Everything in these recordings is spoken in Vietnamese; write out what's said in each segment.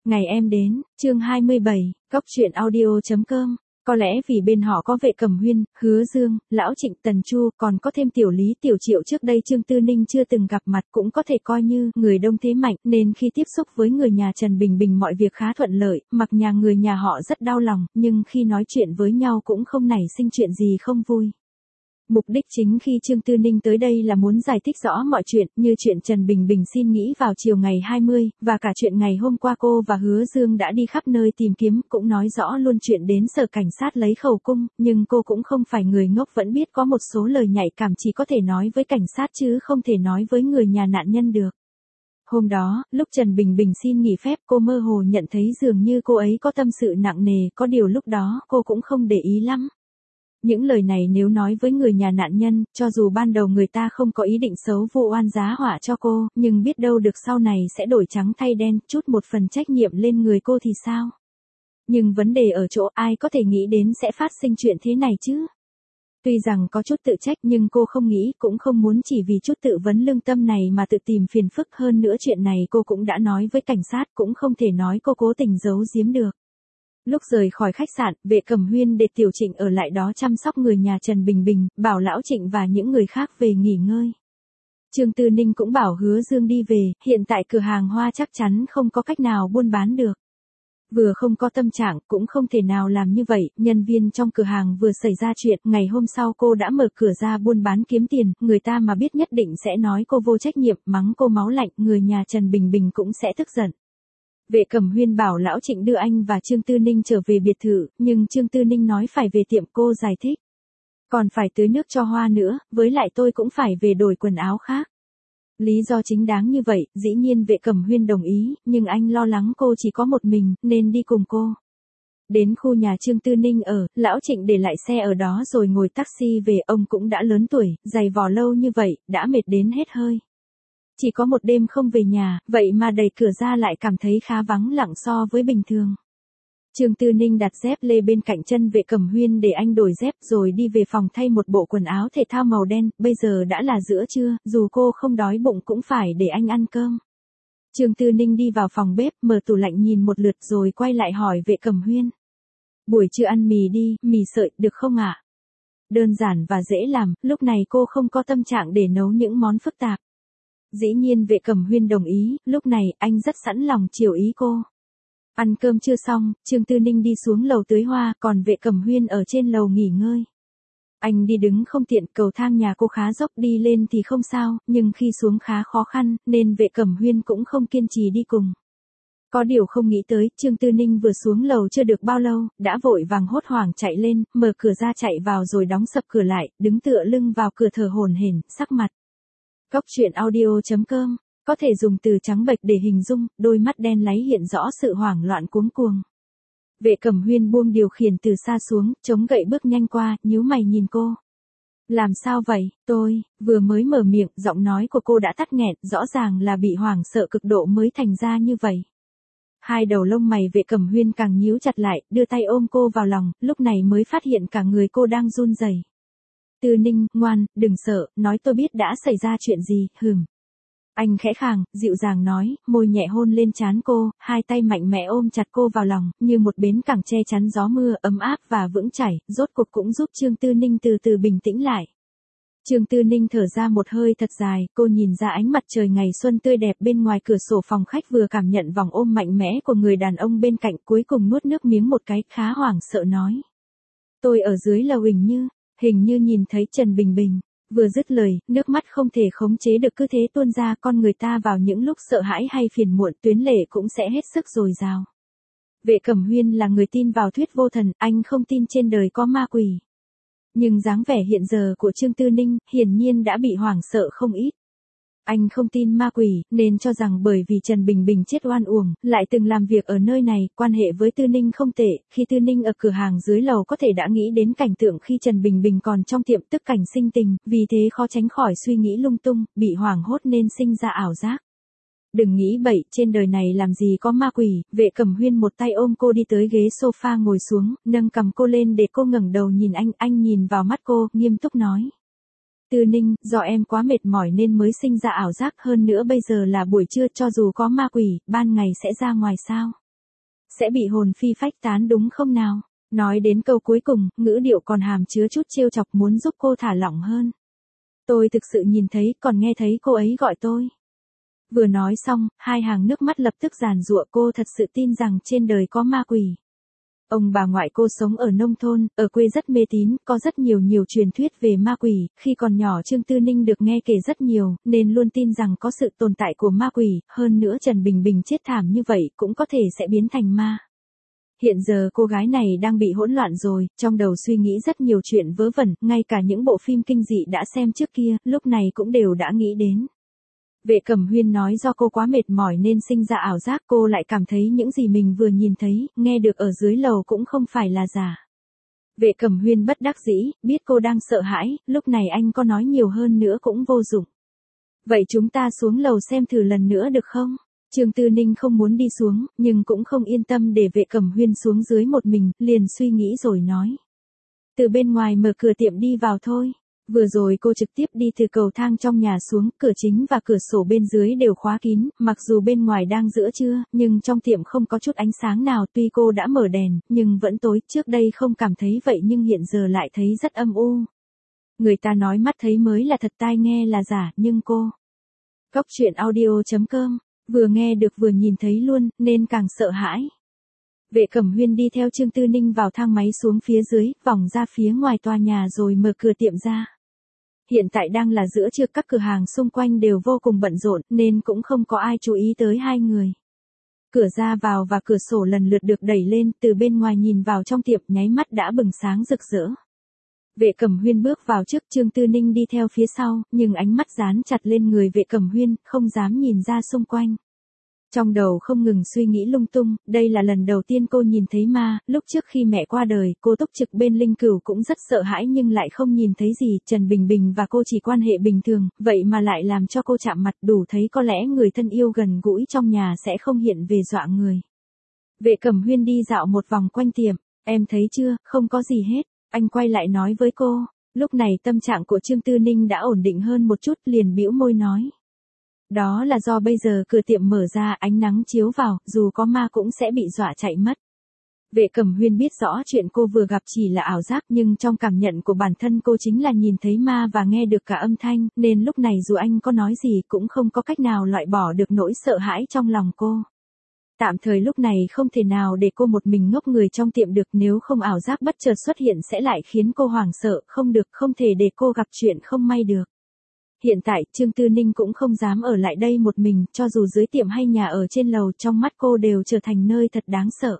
Ngày em đến, chương 27, Cốc truyện audio.com. Có lẽ vì bên họ có Vệ Cẩm Huyên, Hứa Dương, Lão Trịnh, Tần Chu, còn có thêm Tiểu Lý, Tiểu Triệu trước đây Trương Tư Ninh chưa từng gặp mặt, cũng có thể coi như người đông thế mạnh, nên khi tiếp xúc với người nhà Trần Bình Bình mọi việc khá thuận lợi, mặc nhà người nhà họ rất đau lòng, nhưng khi nói chuyện với nhau cũng không nảy sinh chuyện gì không vui. Mục đích chính khi Trương Tư Ninh tới đây là muốn giải thích rõ mọi chuyện, như chuyện Trần Bình Bình xin nghỉ vào chiều ngày 20, và cả chuyện ngày hôm qua cô và Hứa Dương đã đi khắp nơi tìm kiếm, cũng nói rõ luôn chuyện đến sở cảnh sát lấy khẩu cung, nhưng cô cũng không phải người ngốc, vẫn biết có một số lời nhạy cảm chỉ có thể nói với cảnh sát chứ không thể nói với người nhà nạn nhân được. Hôm đó, lúc Trần Bình Bình xin nghỉ phép, cô mơ hồ nhận thấy dường như cô ấy có tâm sự nặng nề, có điều lúc đó cô cũng không để ý lắm. Những lời này nếu nói với người nhà nạn nhân, cho dù ban đầu người ta không có ý định xấu vụ oan giá họa cho cô, nhưng biết đâu được sau này sẽ đổi trắng thay đen, chút một phần trách nhiệm lên người cô thì sao? Nhưng vấn đề ở chỗ ai có thể nghĩ đến sẽ phát sinh chuyện thế này chứ? Tuy rằng có chút tự trách nhưng cô không nghĩ, cũng không muốn chỉ vì chút tự vấn lương tâm này mà tự tìm phiền phức. Hơn nữa chuyện này cô cũng đã nói với cảnh sát, cũng không thể nói cô cố tình giấu giếm được. Lúc rời khỏi khách sạn, Vệ Cẩm Huyên để Tiểu Trịnh ở lại đó chăm sóc người nhà Trần Bình Bình, bảo Lão Trịnh và những người khác về nghỉ ngơi. Trương Tư Ninh cũng bảo Hứa Dương đi về, hiện tại cửa hàng hoa chắc chắn không có cách nào buôn bán được. Vừa không có tâm trạng, cũng không thể nào làm như vậy, nhân viên trong cửa hàng vừa xảy ra chuyện, ngày hôm sau cô đã mở cửa ra buôn bán kiếm tiền, người ta mà biết nhất định sẽ nói cô vô trách nhiệm, mắng cô máu lạnh, người nhà Trần Bình Bình cũng sẽ tức giận. Vệ Cẩm Huyên bảo Lão Trịnh đưa anh và Trương Tư Ninh trở về biệt thự, nhưng Trương Tư Ninh nói phải về tiệm, cô giải thích. Còn phải tưới nước cho hoa nữa, với lại tôi cũng phải về đổi quần áo khác. Lý do chính đáng như vậy, dĩ nhiên Vệ Cẩm Huyên đồng ý, nhưng anh lo lắng cô chỉ có một mình, nên đi cùng cô. Đến khu nhà Trương Tư Ninh ở, Lão Trịnh để lại xe ở đó rồi ngồi taxi về, ông cũng đã lớn tuổi, giày vò lâu như vậy, đã mệt đến hết hơi. Chỉ có một đêm không về nhà, vậy mà đẩy cửa ra lại cảm thấy khá vắng lặng so với bình thường. Trương Tư Ninh đặt dép lê bên cạnh chân Vệ Cẩm Huyên để anh đổi dép rồi đi về phòng thay một bộ quần áo thể thao màu đen, bây giờ đã là giữa trưa, dù cô không đói bụng cũng phải để anh ăn cơm. Trương Tư Ninh đi vào phòng bếp, mở tủ lạnh nhìn một lượt rồi quay lại hỏi Vệ Cẩm Huyên. Buổi trưa ăn mì đi, mì sợi, được không ạ? Đơn giản và dễ làm, lúc này cô không có tâm trạng để nấu những món phức tạp. Dĩ nhiên Vệ Cẩm Huyên đồng ý, lúc này anh rất sẵn lòng chiều ý cô. Ăn cơm chưa xong, Trương Tư Ninh đi xuống lầu tưới hoa, còn Vệ Cẩm Huyên ở trên lầu nghỉ ngơi. Anh đi đứng không tiện, cầu thang nhà cô khá dốc, đi lên thì không sao, nhưng khi xuống khá khó khăn, nên Vệ Cẩm Huyên cũng không kiên trì đi cùng. Có điều không nghĩ tới, Trương Tư Ninh vừa xuống lầu chưa được bao lâu, đã vội vàng hốt hoảng chạy lên, mở cửa ra chạy vào rồi đóng sập cửa lại, đứng tựa lưng vào cửa thở hổn hển, sắc mặt. Cốc truyện audio.com, có thể dùng từ trắng bệch để hình dung, đôi mắt đen láy hiện rõ sự hoảng loạn cuống cuồng. Vệ Cẩm Huyên buông điều khiển từ xa xuống, chống gậy bước nhanh qua, nhíu mày nhìn cô. Làm sao vậy, tôi, vừa mới mở miệng, giọng nói của cô đã tắt nghẹn, rõ ràng là bị hoảng sợ cực độ mới thành ra như vậy. Hai đầu lông mày Vệ Cẩm Huyên càng nhíu chặt lại, đưa tay ôm cô vào lòng, lúc này mới phát hiện cả người cô đang run rẩy. Tư Ninh, ngoan, đừng sợ, nói tôi biết đã xảy ra chuyện gì, Anh khẽ khàng, dịu dàng nói, môi nhẹ hôn lên trán cô, hai tay mạnh mẽ ôm chặt cô vào lòng, như một bến cảng che chắn gió mưa, ấm áp và vững chãi, rốt cuộc cũng giúp Trương Tư Ninh từ từ bình tĩnh lại. Trương Tư Ninh thở ra một hơi thật dài, cô nhìn ra ánh mặt trời ngày xuân tươi đẹp bên ngoài cửa sổ phòng khách, vừa cảm nhận vòng ôm mạnh mẽ của người đàn ông bên cạnh, cuối cùng nuốt nước miếng một cái, khá hoảng sợ nói. Tôi ở dưới lầu hình như nhìn thấy Trần Bình Bình. Vừa dứt lời, nước mắt không thể khống chế được cứ thế tuôn ra, con người ta vào những lúc sợ hãi hay phiền muộn, tuyến lệ cũng sẽ hết sức dồi dào. Vệ Cẩm Huyên là người tin vào thuyết vô thần, anh không tin trên đời có ma quỷ. Nhưng dáng vẻ hiện giờ của Trương Tư Ninh, hiển nhiên đã bị hoảng sợ không ít. Anh không tin ma quỷ, nên cho rằng bởi vì Trần Bình Bình chết oan uổng, lại từng làm việc ở nơi này, quan hệ với Tư Ninh không tệ, khi Tư Ninh ở cửa hàng dưới lầu có thể đã nghĩ đến cảnh tượng khi Trần Bình Bình còn trong tiệm, tức cảnh sinh tình, vì thế khó tránh khỏi suy nghĩ lung tung, bị hoảng hốt nên sinh ra ảo giác. Đừng nghĩ bậy, trên đời này làm gì có ma quỷ. Vệ Cẩm Huyên một tay ôm cô đi tới ghế sofa ngồi xuống, nâng cằm cô lên để cô ngẩng đầu nhìn anh nhìn vào mắt cô, nghiêm túc nói. Tư Ninh, do em quá mệt mỏi nên mới sinh ra ảo giác, hơn nữa bây giờ là buổi trưa, cho dù có ma quỷ, ban ngày sẽ ra ngoài sao? sẽ bị hồn phi phách tán đúng không nào? Nói đến câu cuối cùng, ngữ điệu còn hàm chứa chút trêu chọc muốn giúp cô thả lỏng hơn. Tôi thực sự nhìn thấy còn nghe thấy cô ấy gọi tôi. Vừa nói xong, hai hàng nước mắt lập tức giàn giụa, cô thật sự tin rằng trên đời có ma quỷ. Ông bà ngoại cô sống ở nông thôn, ở quê rất mê tín, có rất nhiều truyền thuyết về ma quỷ, khi còn nhỏ Trương Tư Ninh được nghe kể rất nhiều, nên luôn tin rằng có sự tồn tại của ma quỷ, hơn nữa Trần Bình Bình chết thảm như vậy cũng có thể sẽ biến thành ma. Hiện giờ cô gái này đang bị hỗn loạn rồi, trong đầu suy nghĩ rất nhiều chuyện vớ vẩn, ngay cả những bộ phim kinh dị đã xem trước kia, lúc này cũng đều đã nghĩ đến. Vệ Cẩm Huyên nói do cô quá mệt mỏi nên sinh ra ảo giác, cô lại cảm thấy những gì mình vừa nhìn thấy, nghe được ở dưới lầu cũng không phải là giả. Vệ Cẩm Huyên bất đắc dĩ, biết cô đang sợ hãi, lúc này anh có nói nhiều hơn nữa cũng vô dụng. Vậy chúng ta xuống lầu xem thử lần nữa được không? Trương Tư Ninh không muốn đi xuống, nhưng cũng không yên tâm để Vệ Cẩm Huyên xuống dưới một mình, liền suy nghĩ rồi nói. Từ bên ngoài mở cửa tiệm đi vào thôi. Vừa rồi cô trực tiếp đi từ cầu thang trong nhà xuống, cửa chính và cửa sổ bên dưới đều khóa kín, mặc dù bên ngoài đang giữa trưa, nhưng trong tiệm không có chút ánh sáng nào, tuy cô đã mở đèn, nhưng vẫn tối, trước đây không cảm thấy vậy nhưng hiện giờ lại thấy rất âm u. Người ta nói mắt thấy mới là thật, tai nghe là giả, nhưng cô. Góc truyện audio.com, vừa nghe được vừa nhìn thấy luôn, nên càng sợ hãi. Vệ Cẩm Huyên đi theo Trương Tư Ninh vào thang máy xuống phía dưới, vòng ra phía ngoài tòa nhà rồi mở cửa tiệm ra. Hiện tại đang là giữa trưa, các cửa hàng xung quanh đều vô cùng bận rộn nên cũng không có ai chú ý tới hai người. Cửa ra vào và cửa sổ lần lượt được đẩy lên, từ bên ngoài nhìn vào trong tiệm nháy mắt đã bừng sáng rực rỡ. Vệ Cẩm Huyên bước vào trước, Trương Tư Ninh đi theo phía sau, nhưng ánh mắt dán chặt lên người Vệ Cẩm Huyên, không dám nhìn ra xung quanh. Trong đầu không ngừng suy nghĩ lung tung, đây là lần đầu tiên cô nhìn thấy ma, lúc trước khi mẹ qua đời, cô túc trực bên linh cửu cũng rất sợ hãi nhưng lại không nhìn thấy gì, Trần Bình Bình và cô chỉ quan hệ bình thường, vậy mà lại làm cho cô chạm mặt, đủ thấy có lẽ người thân yêu gần gũi trong nhà sẽ không hiện về dọa người. Vệ Cẩm Huyên đi dạo một vòng quanh tiệm, em thấy chưa, không có gì hết, anh quay lại nói với cô, lúc này tâm trạng của Trương Tư Ninh đã ổn định hơn một chút, liền bĩu môi nói. Đó là do bây giờ cửa tiệm mở ra, ánh nắng chiếu vào, dù có ma cũng sẽ bị dọa chạy mất. Vệ Cẩm Huyên biết rõ chuyện cô vừa gặp chỉ là ảo giác, nhưng trong cảm nhận của bản thân cô chính là nhìn thấy ma và nghe được cả âm thanh, nên lúc này dù anh có nói gì cũng không có cách nào loại bỏ được nỗi sợ hãi trong lòng cô. Tạm thời lúc này không thể nào để cô một mình ngốc người trong tiệm được, nếu không ảo giác bất chợt xuất hiện sẽ lại khiến cô hoảng sợ, không được, không thể để cô gặp chuyện không may được. Hiện tại, Trương Tư Ninh cũng không dám ở lại đây một mình, cho dù dưới tiệm hay nhà ở trên lầu, trong mắt cô đều trở thành nơi thật đáng sợ.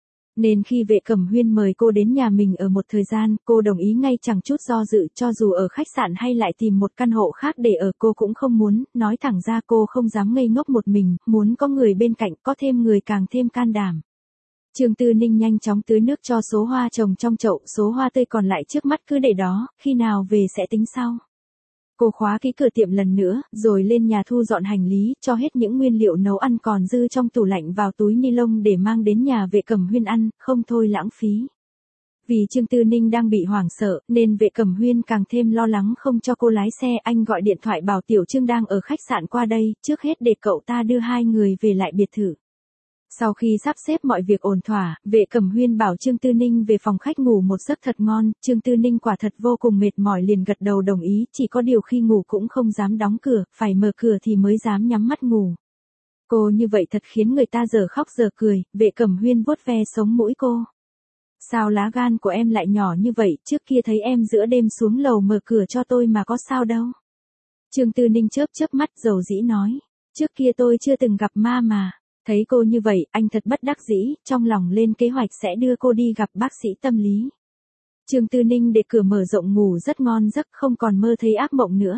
Nên khi Vệ Cẩm Huyên mời cô đến nhà mình ở một thời gian, cô đồng ý ngay chẳng chút do dự, cho dù ở khách sạn hay lại tìm một căn hộ khác để ở cô cũng không muốn, nói thẳng ra cô không dám ngây ngốc một mình, muốn có người bên cạnh, có thêm người càng thêm can đảm. Trương Tư Ninh nhanh chóng tưới nước cho số hoa trồng trong chậu, số hoa tươi còn lại trước mắt cứ để đó, khi nào về sẽ tính sau. Cô khóa kỹ cửa tiệm lần nữa, rồi lên nhà thu dọn hành lý, cho hết những nguyên liệu nấu ăn còn dư trong tủ lạnh vào túi ni lông để mang đến nhà Vệ Cẩm Huyên ăn, không thôi lãng phí. Vì Trương Tư Ninh đang bị hoảng sợ, nên Vệ Cẩm Huyên càng thêm lo lắng không cho cô lái xe, anh gọi điện thoại bảo Tiểu Trương đang ở khách sạn qua đây, trước hết để cậu ta đưa hai người về lại biệt thự. Sau khi sắp xếp mọi việc ổn thỏa, Vệ Cẩm Huyên bảo Trương Tư Ninh về phòng khách ngủ một giấc thật ngon, Trương Tư Ninh quả thật vô cùng mệt mỏi liền gật đầu đồng ý, chỉ có điều khi ngủ cũng không dám đóng cửa, phải mở cửa thì mới dám nhắm mắt ngủ. Cô như vậy thật khiến người ta giờ khóc giờ cười, Vệ Cẩm Huyên vuốt ve sống mũi cô. Sao lá gan của em lại nhỏ như vậy, trước kia thấy em giữa đêm xuống lầu mở cửa cho tôi mà có sao đâu. Trương Tư Ninh chớp mắt dầu dĩ nói, trước kia tôi chưa từng gặp ma mà. Thấy cô như vậy, anh thật bất đắc dĩ, trong lòng lên kế hoạch sẽ đưa cô đi gặp bác sĩ tâm lý. Trương Tư Ninh để cửa mở rộng ngủ rất ngon giấc, không còn mơ thấy ác mộng nữa.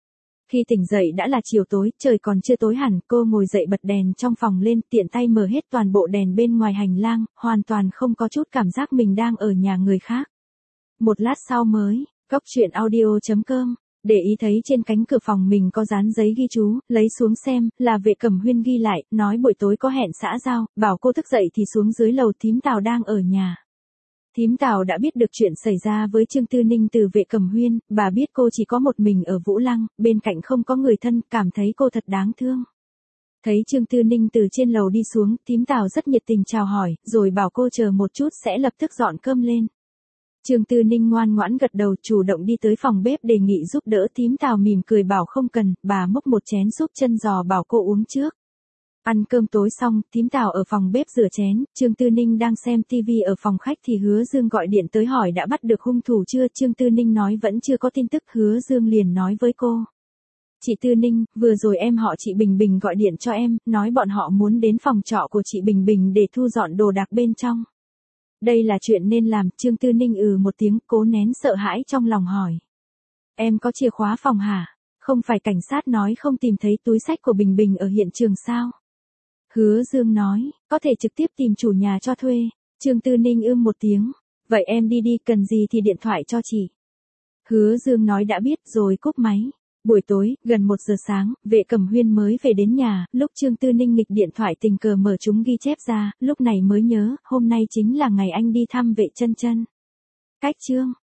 Khi tỉnh dậy đã là chiều tối, trời còn chưa tối hẳn, cô ngồi dậy bật đèn trong phòng lên, tiện tay mở hết toàn bộ đèn bên ngoài hành lang, hoàn toàn không có chút cảm giác mình đang ở nhà người khác. Một lát sau mới, góc truyện audio.com. Để ý thấy trên cánh cửa phòng mình có dán giấy ghi chú, lấy xuống xem, là Vệ Cẩm Huyên ghi lại, nói buổi tối có hẹn xã giao, bảo cô thức dậy thì xuống dưới lầu, thím Tào đang ở nhà. Thím Tào đã biết được chuyện xảy ra với Trương Tư Ninh từ Vệ Cẩm Huyên, bà biết cô chỉ có một mình ở Vũ Lăng, bên cạnh không có người thân, cảm thấy cô thật đáng thương. Thấy Trương Tư Ninh từ trên lầu đi xuống, thím Tào rất nhiệt tình chào hỏi, rồi bảo cô chờ một chút sẽ lập tức dọn cơm lên. Trương Tư Ninh ngoan ngoãn gật đầu, chủ động đi tới phòng bếp đề nghị giúp đỡ, thím Tào mỉm cười bảo không cần, bà múc một chén súp chân giò bảo cô uống trước. Ăn cơm tối xong, thím Tào ở phòng bếp rửa chén, Trương Tư Ninh đang xem tivi ở phòng khách thì Hứa Dương gọi điện tới hỏi đã bắt được hung thủ chưa, Trương Tư Ninh nói vẫn chưa có tin tức, Hứa Dương liền nói với cô. Chị Tư Ninh, vừa rồi em họ chị Bình Bình gọi điện cho em, nói bọn họ muốn đến phòng trọ của chị Bình Bình để thu dọn đồ đạc bên trong. Đây là chuyện nên làm, Trương Tư Ninh một tiếng, cố nén sợ hãi trong lòng hỏi. Em có chìa khóa phòng hả? Không phải cảnh sát nói không tìm thấy túi xách của Bình Bình ở hiện trường sao? Hứa Dương nói, có thể trực tiếp tìm chủ nhà cho thuê. Trương Tư Ninh một tiếng. Vậy em đi đi, cần gì thì điện thoại cho chị. Hứa Dương nói đã biết rồi cúp máy. Buổi tối, gần 1 giờ sáng, Vệ Cẩm Huyên mới về đến nhà, lúc Trương Tư Ninh nghịch điện thoại tình cờ mở chúng ghi chép ra, lúc này mới nhớ, hôm nay chính là ngày anh đi thăm Vệ Chân Chân. Cách chương